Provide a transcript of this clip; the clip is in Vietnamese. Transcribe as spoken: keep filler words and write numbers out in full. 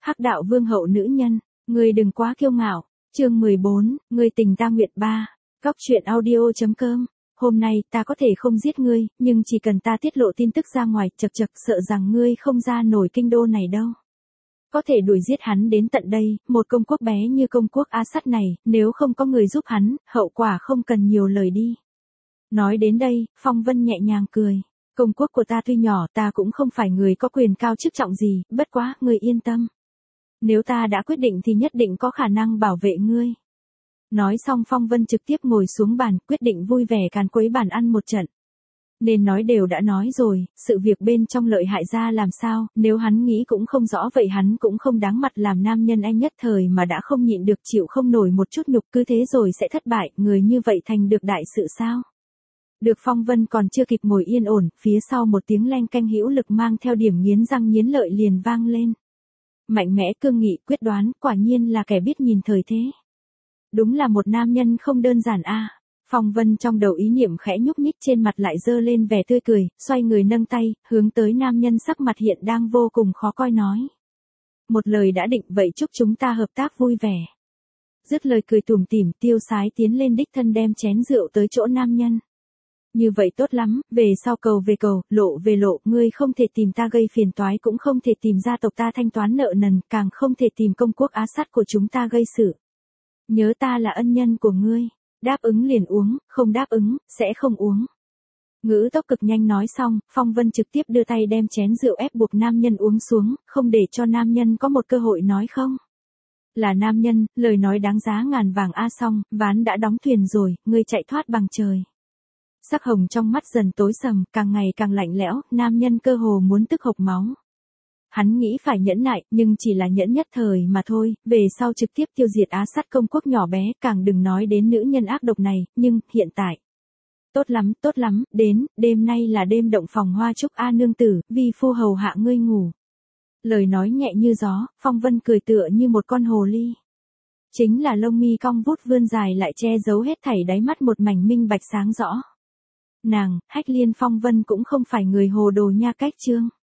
Hắc đạo vương hậu nữ nhân, ngươi đừng quá kiêu ngạo. Chương mười bốn, ngươi tình ta nguyện ba. Góc truyện audio.com. Hôm nay ta có thể không giết ngươi, nhưng chỉ cần ta tiết lộ tin tức ra ngoài, chật chật sợ rằng ngươi không ra nổi kinh đô này đâu. Có thể đuổi giết hắn đến tận đây, một công quốc bé như công quốc A-Sắt này, nếu không có người giúp hắn, hậu quả không cần nhiều lời đi. Nói đến đây, Phong Vân nhẹ nhàng cười. Công quốc của ta tuy nhỏ, ta cũng không phải người có quyền cao chức trọng gì, bất quá, ngươi yên tâm. Nếu ta đã quyết định thì nhất định có khả năng bảo vệ ngươi. Nói xong Phong Vân trực tiếp ngồi xuống bàn, quyết định vui vẻ càn quấy bàn ăn một trận. Nên nói đều đã nói rồi, sự việc bên trong lợi hại ra làm sao, nếu hắn nghĩ cũng không rõ vậy hắn cũng không đáng mặt làm nam nhân anh nhất thời mà đã không nhịn được chịu không nổi một chút nhục, cứ thế rồi sẽ thất bại, người như vậy thành được đại sự sao? Được. Phong Vân còn chưa kịp ngồi yên ổn, phía sau một tiếng leng keng hữu lực mang theo điểm nghiến răng nghiến lợi liền vang lên. Mạnh mẽ, cương nghị, quyết đoán, quả nhiên là kẻ biết nhìn thời thế. Đúng là một nam nhân không đơn giản a. À. Phong Vân trong đầu ý niệm khẽ nhúc nhích, trên mặt lại dơ lên vẻ tươi cười, xoay người nâng tay, hướng tới nam nhân sắc mặt hiện đang vô cùng khó coi nói. Một lời đã định, vậy chúc chúng ta hợp tác vui vẻ. Dứt lời cười tủm tỉm, tiêu sái tiến lên đích thân đem chén rượu tới chỗ nam nhân. Như vậy tốt lắm, về sau cầu về cầu, lộ về lộ, ngươi không thể tìm ta gây phiền toái, cũng không thể tìm gia tộc ta thanh toán nợ nần, càng không thể tìm công quốc A-Sắt của chúng ta gây sự. Nhớ ta là ân nhân của ngươi, đáp ứng liền uống, không đáp ứng, sẽ không uống. Ngữ tốc cực nhanh nói xong, Phong Vân trực tiếp đưa tay đem chén rượu ép buộc nam nhân uống xuống, không để cho nam nhân có một cơ hội nói không. Là nam nhân, lời nói đáng giá ngàn vàng a. Xong, ván đã đóng thuyền rồi, ngươi chạy thoát bằng trời. Sắc hồng trong mắt dần tối sầm, càng ngày càng lạnh lẽo, nam nhân cơ hồ muốn tức hộc máu. Hắn nghĩ phải nhẫn nại, nhưng chỉ là nhẫn nhất thời mà thôi, về sau trực tiếp tiêu diệt A-Sắt công quốc nhỏ bé, càng đừng nói đến nữ nhân ác độc này, nhưng, hiện tại. Tốt lắm, tốt lắm, đến, đêm nay là đêm động phòng hoa chúc A nương tử, vi phu hầu hạ ngươi ngủ. Lời nói nhẹ như gió, Phong Vân cười tựa như một con hồ ly. Chính là lông mi cong vút vươn dài lại che giấu hết thảy đáy mắt một mảnh minh bạch sáng rõ. Nàng, Hách Liên Phong Vân cũng không phải người hồ đồ nha cách chương.